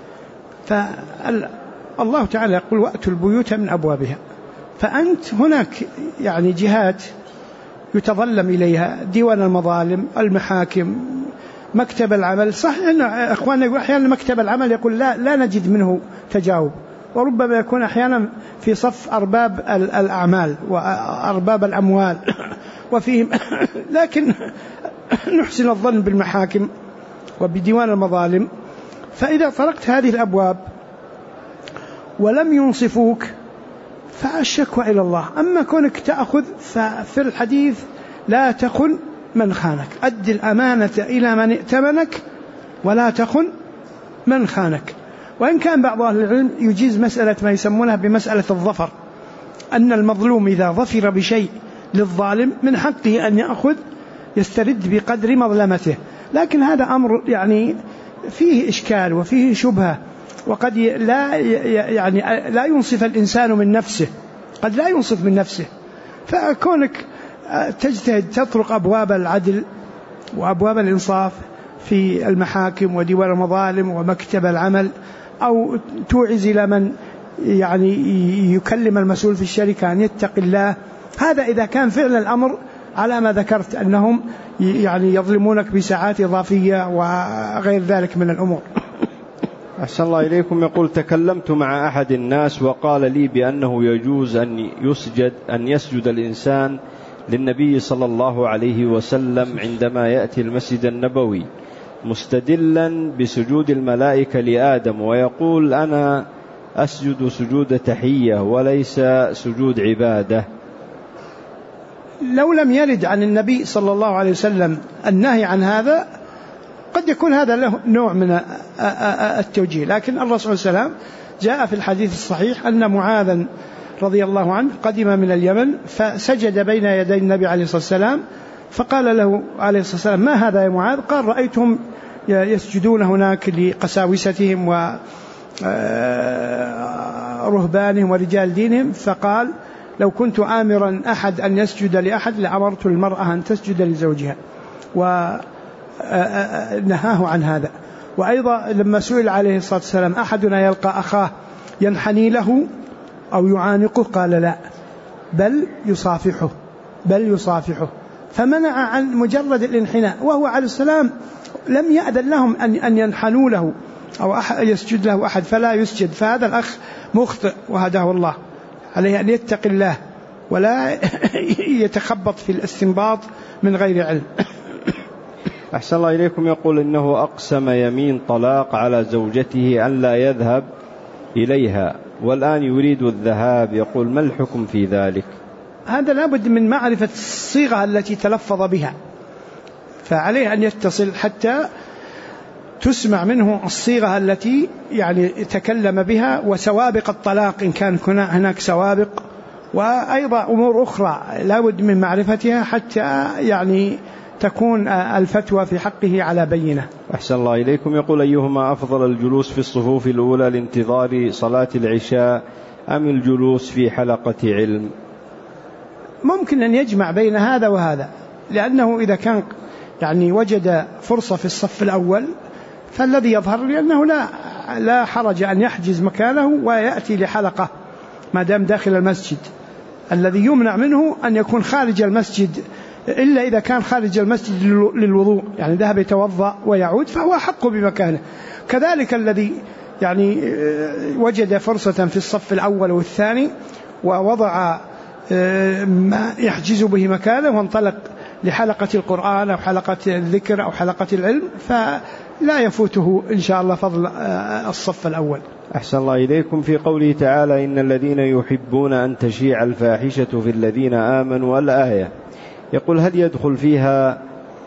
Speaker 1: فالله تعالى يقول وأتوا البيوت من أبوابها، فأنت هناك يعني جهات يتظلم إليها، ديوان المظالم، المحاكم، مكتب العمل. صح أن أخواننا يقول أحيانا مكتب العمل يقول لا نجد منه تجاوب، وربما يكون أحيانا في صف أرباب الأعمال وأرباب الأموال وفيهم لكن نحسن الظن بالمحاكم وبديوان المظالم. فإذا طرقت هذه الأبواب ولم ينصفوك فالشكوى إلى الله. أما كونك تأخذ ففي الحديث لا تخن من خانك، أد الأمانة إلى من ائتمنك ولا تخن من خانك. وإن كان بعض أهل العلم يجيز مسألة ما يسمونها بمسألة الظفر، أن المظلوم إذا ظفر بشيء للظالم من حقه أن يأخذ يسترد بقدر مظلمته، لكن هذا أمر يعني فيه إشكال وفيه شبهة، وقد لا ينصف الإنسان من نفسه، قد لا ينصف من نفسه. فكونك تجتهد تطرق أبواب العدل وأبواب الإنصاف في المحاكم وديوان المظالم ومكتب العمل، أو توعز إلى من يعني يكلم المسؤول في الشركة أن يتقي الله، هذا إذا كان فعل الأمر على ما ذكرت أنهم يعني يظلمونك بساعات إضافية وغير ذلك من الأمور.
Speaker 2: أحسن الله إليكم. يقول تكلمت مع أحد الناس وقال لي بأنه يجوز أن يسجد الإنسان للنبي صلى الله عليه وسلم عندما يأتي المسجد النبوي مستدلا بسجود الملائكة لآدم، ويقول أنا أسجد سجود تحية وليس سجود عبادة.
Speaker 1: لو لم يرد عن النبي صلى الله عليه وسلم النهي عن هذا قد يكون هذا له نوع من التوجيه، لكن الرسول صلى الله عليه وسلم جاء في الحديث الصحيح أن معاذا رضي الله عنه قدم من اليمن فسجد بين يدي النبي عليه الصلاة والسلام، فقال له عليه الصلاة والسلام ما هذا يا معاذ؟ قال رأيتهم يسجدون هناك لقساوستهم ورهبانهم ورجال دينهم، فقال لو كنت آمرا أحد أن يسجد لأحد لأمرت المرأة أن تسجد لزوجها، ونهاه عن هذا. وأيضا لما سئل عليه الصلاة والسلام أحدنا يلقى أخاه ينحني له أو يعانقه؟ قال لا، بل يصافحه، فمنع عن مجرد الانحناء، وهو عليه السلام لم يأذن لهم أن ينحنوا له أو يسجد له أحد فلا يسجد. فهذا الأخ مخطئ وهداه الله، عليه أن يتقي الله ولا يتخبط في الاستنباط من غير علم.
Speaker 2: أحسن الله إليكم. يقول إنه أقسم يمين طلاق على زوجته أن لا يذهب إليها والآن يريد الذهاب، يقول ما الحكم في ذلك؟
Speaker 1: هذا لابد من معرفة الصيغة التي تلفظ بها، فعليه أن يتصل حتى تسمع منه الصيغة التي يعني تكلم بها، وسوابق الطلاق إن كان هناك سوابق، وأيضا أمور أخرى لابد من معرفتها حتى يعني تكون الفتوى في حقه على بينة.
Speaker 2: أحسن الله إليكم. يقول أيهما أفضل، الجلوس في الصفوف الأولى لانتظار صلاة العشاء أم الجلوس في حلقة علم؟
Speaker 1: ممكن أن يجمع بين هذا وهذا، لأنه إذا كان يعني وجد فرصة في الصف الأول فالذي يظهر لأنه لا حرج أن يحجز مكانه ويأتي لحلقة ما دام داخل المسجد. الذي يمنع منه أن يكون خارج المسجد، إلا إذا كان خارج المسجد للوضوء، يعني ذهب يتوضأ ويعود فهو حق بمكانه. كذلك الذي يعني وجد فرصة في الصف الأول والثاني ووضع ما يحجز به مكانه وانطلق لحلقة القرآن أو حلقة الذكر أو حلقة العلم فلا يفوته إن شاء الله فضل الصف الأول.
Speaker 2: أحسن الله إليكم. في قوله تعالى إن الذين يحبون أن تشيع الفاحشة في الذين آمنوا الآية، يقول هل يدخل فيها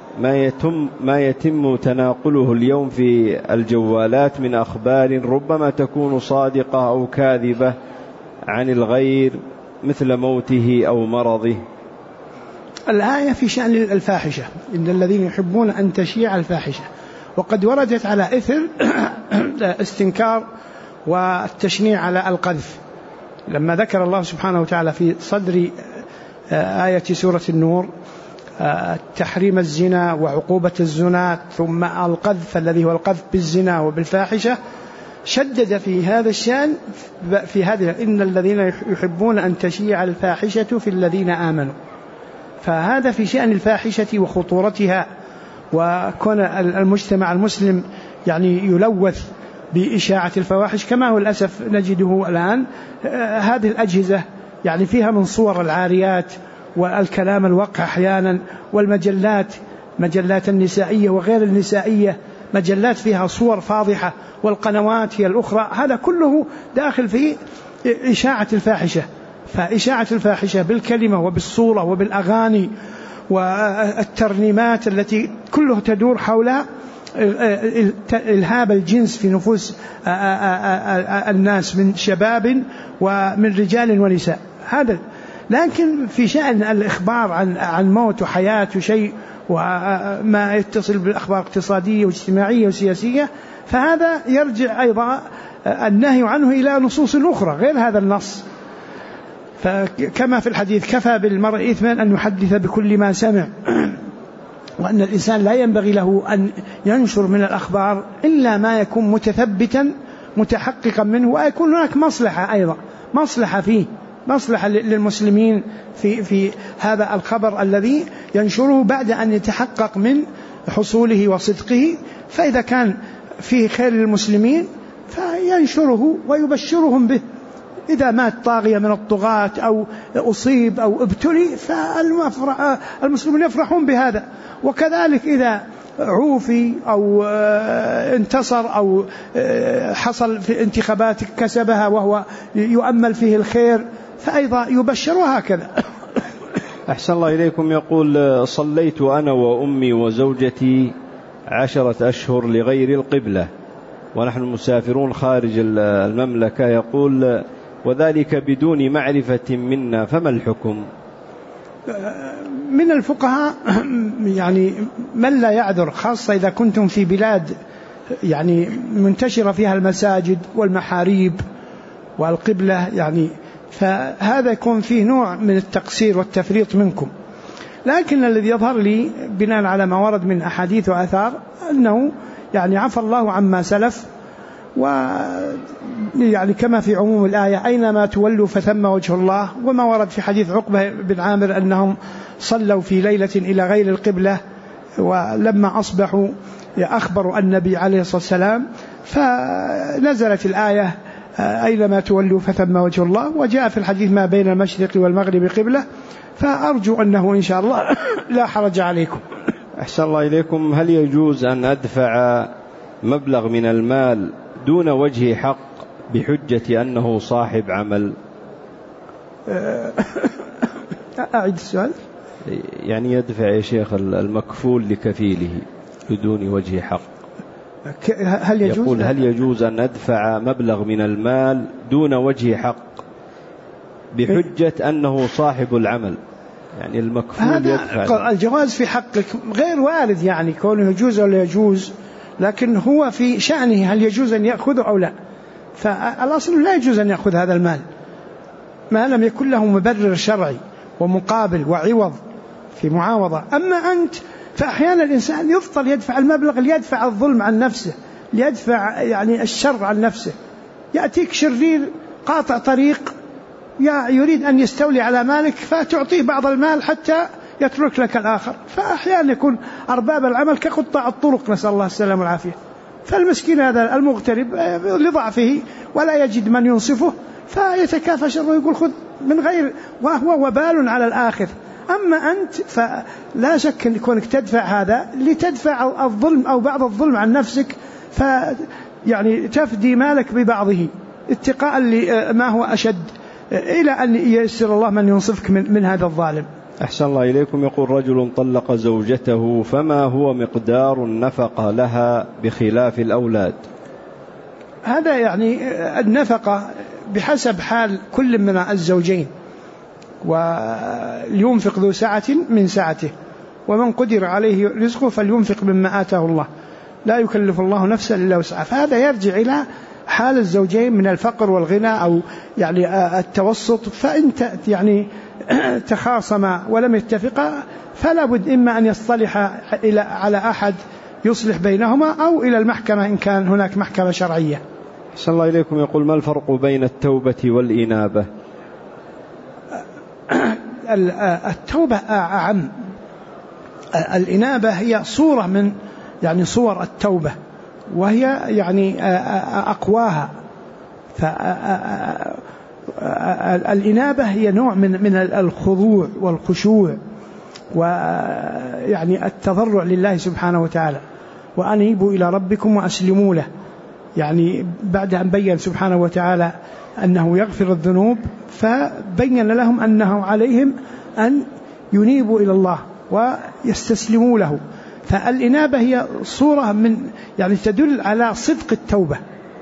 Speaker 2: ما يتم تناقله اليوم في الجوالات من أخبار ربما تكون صادقة أو كاذبة عن الغير مثل موته أو مرضه؟
Speaker 1: الآية في شأن الفاحشة، إن الذين يحبون أن تشيع الفاحشة، وقد وردت على إثر استنكار والتشنيع على القذف، لما ذكر الله سبحانه وتعالى في صدر آية سورة النور تحريم الزنا وعقوبة الزنا، ثم القذف الذي هو القذف بالزنا وبالفاحشة، شدد في هذا الشأن في هذه إن الذين يحبون أن تشيع الفاحشة في الذين آمنوا. فهذا في شأن الفاحشة وخطورتها، وكون المجتمع المسلم يعني يلوث بإشاعة الفواحش، كما هو للأسف نجده الآن. هذه الأجهزة يعني فيها من صور العاريات والكلام الوقح أحيانا، والمجلات، مجلات النسائية وغير النسائية، مجلات فيها صور فاضحة، والقنوات هي الأخرى، هذا كله داخل في إشاعة الفاحشة. فإشاعة الفاحشة بالكلمة وبالصورة وبالأغاني والترنيمات التي كله تدور حول إلهاب الجنس في نفوس الناس من شباب ومن رجال ونساء، هذا. لكن في شأن الإخبار عن موت وحياة وشيء وما يتصل بالأخبار اقتصادية واجتماعية وسياسية، فهذا يرجع أيضا النهي عنه إلى نصوص أخرى غير هذا النص. فكما في الحديث كفى بالمرء إثما أن يحدث بكل ما سمع، وأن الإنسان لا ينبغي له أن ينشر من الأخبار إلا ما يكون متثبتا متحققا منه، ويكون هناك مصلحة أيضا، مصلحة فيه، مصلحة للمسلمين في هذا الخبر الذي ينشره بعد أن يتحقق من حصوله وصدقه. فإذا كان فيه خير للمسلمين فينشره ويبشرهم به. إذا مات طاغية من الطغاة أو أصيب أو ابتلي فالمسلمون يفرحون بهذا. وكذلك إذا عوفي أو انتصر أو حصل في انتخابات كسبها وهو يؤمل فيه الخير فأيضا يبشر، هكذا.
Speaker 2: أحسن الله إليكم. يقول صليت أنا وأمي وزوجتي 10 أشهر لغير القبلة ونحن مسافرون خارج المملكة، يقول وذلك بدون معرفة منا، فما الحكم؟
Speaker 1: من الفقهاء يعني من لا يعذر، خاصة إذا كنتم في بلاد يعني منتشرة فيها المساجد والمحاريب والقبلة، يعني فهذا يكون فيه نوع من التقصير والتفريط منكم. لكن الذي يظهر لي بناء على ما ورد من أحاديث وآثار أنه يعني عفى الله عما سلف، ويعني كما في عموم الآية أينما تولوا فثم وجه الله، وما ورد في حديث عقبة بن عامر أنهم صلوا في ليلة إلى غير القبلة، ولما أصبحوا أخبروا النبي عليه الصلاة والسلام، فنزلت الآية أينما تولوا فثم وجه الله، وجاء في الحديث ما بين المشرق والمغرب قبلة، فأرجو أنه إن شاء الله لا حرج عليكم.
Speaker 2: أحسن الله إليكم. هل يجوز أن أدفع مبلغ من المال دون وجه حق بحجة أنه صاحب عمل؟
Speaker 1: أعيد السؤال.
Speaker 2: يعني يدفع يا شيخ المكفول لكفيله بدون وجه حق،
Speaker 1: هل يجوز؟
Speaker 2: يقول هل يجوز أن أدفع مبلغ من المال دون وجه حق بحجة أنه صاحب العمل، يعني المكفول يدفع؟
Speaker 1: الجواز في حقك غير وارد، يعني كونه يجوز ولا يجوز، لكن هو في شأنه هل يجوز أن يأخذه أو لا. فالأصل لا يجوز أن يأخذ هذا المال ما لم يكن له مبرر شرعي ومقابل وعوض في معاوضة. أما أنت فأحيانا الإنسان يفضل يدفع المبلغ ليدفع الظلم عن نفسه، ليدفع يعني الشر عن نفسه. يأتيك شرير قاطع طريق يريد أن يستولي على مالك، فتعطيه بعض المال حتى يترك لك الآخر. فأحيانا يكون أرباب العمل كقطاع الطرق، نسأل الله السلامة والعافية. فالمسكين هذا المغترب لضعفه ولا يجد من ينصفه، فيتكافى شره ويقول خذ من غير، وهو وبال على الآخر. أما أنت فلا شك أن كونك تدفع هذا لتدفع الظلم أو بعض الظلم عن نفسك، يعني تفدي مالك ببعضه اتقاء ما هو أشد، إلى أن ييسر الله من ينصفك من هذا الظالم.
Speaker 2: أحسن الله إليكم. يقول رجل طلق زوجته، فما هو مقدار النفقة لها بخلاف الأولاد؟
Speaker 1: هذا يعني النفقة بحسب حال كل من الزوجين، ولينفق ذو سعة من سعته ومن قدر عليه رزقه فلينفق مما آتاه الله لا يكلف الله نفسا إلا وسعها. فهذا يرجع إلى حال الزوجين من الفقر والغنى أو يعني التوسط. فإن يعني تخاصما ولم يتفقا فلا بد إما أن يصطلح على أحد يصلح بينهما أو إلى المحكمة إن كان هناك محكمة شرعية.
Speaker 2: أحسن الله إليكم. يقول: ما الفرق بين التوبة والإنابة؟
Speaker 1: التوبة أعم. الإنابة هي صورة من يعني صور التوبة وهي يعني أقواها. فالإنابة هي نوع من الخضوع والخشوع ويعني التضرع لله سبحانه وتعالى. وأنيبوا إلى ربكم وأسلموا له، يعني بعد أن بين سبحانه وتعالى أنه يغفر الذنوب فبين لهم أنه عليهم أن ينيبوا إلى الله ويستسلموا له. فالإنابة هي صورة من يعني تدل على صدق التوبة.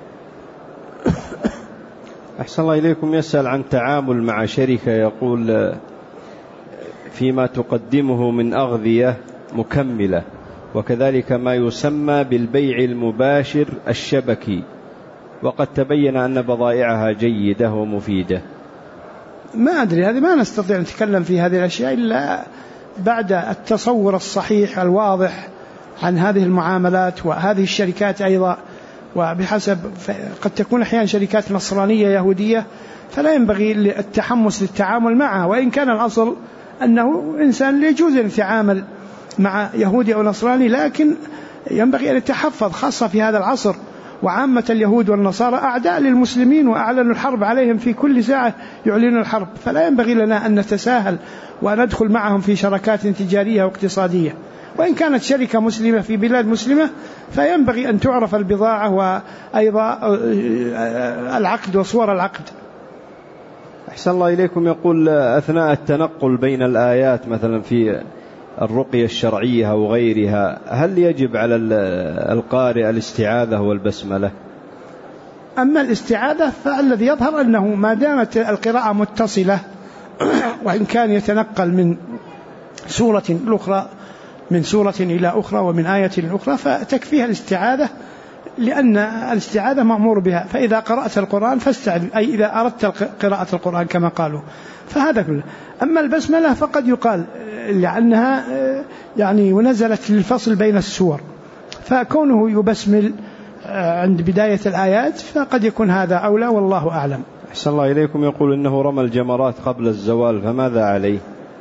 Speaker 2: أحسن الله إليكم. يسأل عن تعامل مع شركة، يقول: فيما تقدمه من أغذية مكملة وكذلك ما يسمى بالبيع المباشر الشبكي، وقد تبين أن بضائعها جيدة ومفيدة.
Speaker 1: ما أدري، هذه ما نستطيع أن نتكلم في هذه الأشياء إلا بعد التصور الصحيح الواضح عن هذه المعاملات وهذه الشركات أيضا. وبحسب قد تكون أحيانا شركات نصرانية يهودية فلا ينبغي التحمس للتعامل معها، وإن كان الأصل أنه إنسان لا يجوز أن يتعامل مع يهودي أو نصراني، لكن ينبغي أن يتحفظ خاصة في هذا العصر. وعامة اليهود والنصارى أعداء للمسلمين وأعلنوا الحرب عليهم في كل ساعة يعلنون الحرب، فلا ينبغي لنا أن نتساهل وندخل معهم في شراكات تجارية واقتصادية. وإن كانت شركة مسلمة في بلاد مسلمة فينبغي أن تعرف البضاعة وأيضا العقد وصور العقد.
Speaker 2: أحسن الله إليكم. يقول: أثناء التنقل بين الآيات مثلا في الرقية الشرعية أو غيرها، هل يجب على القارئ الاستعاذة والبسملة؟
Speaker 1: أما الاستعاذة فالذي يظهر أنه ما دامت القراءة متصلة وإن كان يتنقل من سورة الأخرى من سورة إلى أخرى ومن آية أخرى فتكفيها الاستعاذة، لأن الاستعاذة مأمور بها. فإذا قرأت القرآن فاستعذ، أي إذا أردت قراءة القرآن كما قالوا، فهذا كله. أما البسملة فقد يقال لأنها يعني ونزلت للفصل بين السور، فكونه يبسمل عند بداية الآيات فقد يكون هذا أولى، والله أعلم.
Speaker 2: أحسن الله إليكم. يقول: إنه رمى الجمرات قبل الزوال، فماذا عليه؟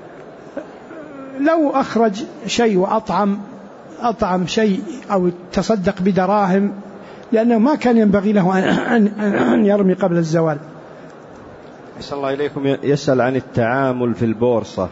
Speaker 1: لو أخرج شيء وأطعم شيء أو تصدق بدراهم، لأنه ما كان ينبغي له أن يرمي قبل الزوال.
Speaker 2: أحسن الله إليكم. يسأل عن التعامل في البورصة.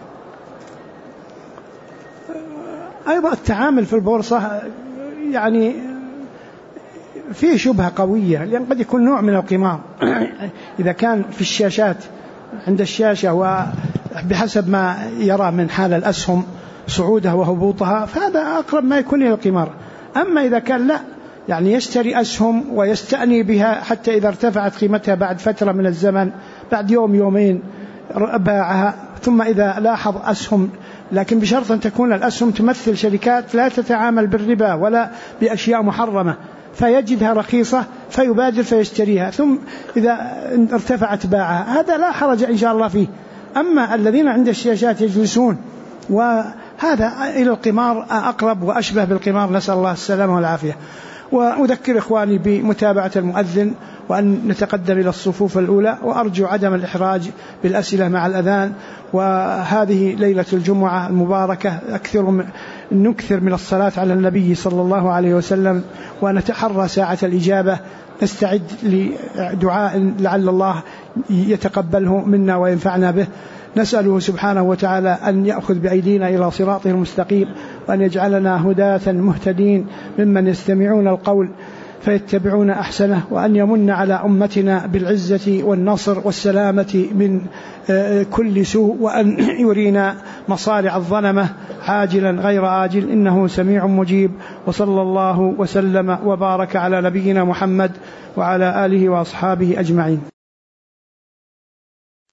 Speaker 1: أيضا التعامل في البورصة يعني فيه شبهة قوية، لأن قد يكون نوع من القمار إذا كان في الشاشات عند الشاشة وبحسب ما يرى من حال الأسهم صعودها وهبوطها، فهذا أقرب ما يكون إلى القمار. أما إذا كان لا، يعني يشتري أسهم ويستأني بها حتى إذا ارتفعت قيمتها بعد فترة من الزمن، بعد يوم يومين باعها، ثم إذا لاحظ أسهم، لكن بشرط أن تكون الأسهم تمثل شركات لا تتعامل بالربا ولا بأشياء محرمة، فيجدها رخيصة فيبادر فيشتريها، ثم إذا ارتفعت باعها، هذا لا حرج إن شاء الله فيه. أما الذين عند الشاشات يجلسون، وهذا إلى القمار أقرب وأشبه بالقمار، نسأل الله السلامة والعافية. وأذكر إخواني بمتابعة المؤذن وأن نتقدم إلى الصفوف الأولى، وأرجو عدم الإحراج بالأسئلة مع الأذان. وهذه ليلة الجمعة المباركة نكثر من الصلاة على النبي صلى الله عليه وسلم، ونتحرى ساعة الإجابة، نستعد لدعاء لعل الله يتقبله منا وينفعنا به. نسأله سبحانه وتعالى أن يأخذ بأيدينا إلى صراطه المستقيم، وأن يجعلنا هداة مهتدين ممن يستمعون القول فيتبعون أحسنه، وأن يمن على أمتنا بالعزة والنصر والسلامة من كل سوء، وأن يرينا مصارع الظلمة عاجلا غير آجل، إنه سميع مجيب. وصلى الله وسلم وبارك على نبينا محمد وعلى آله وأصحابه أجمعين.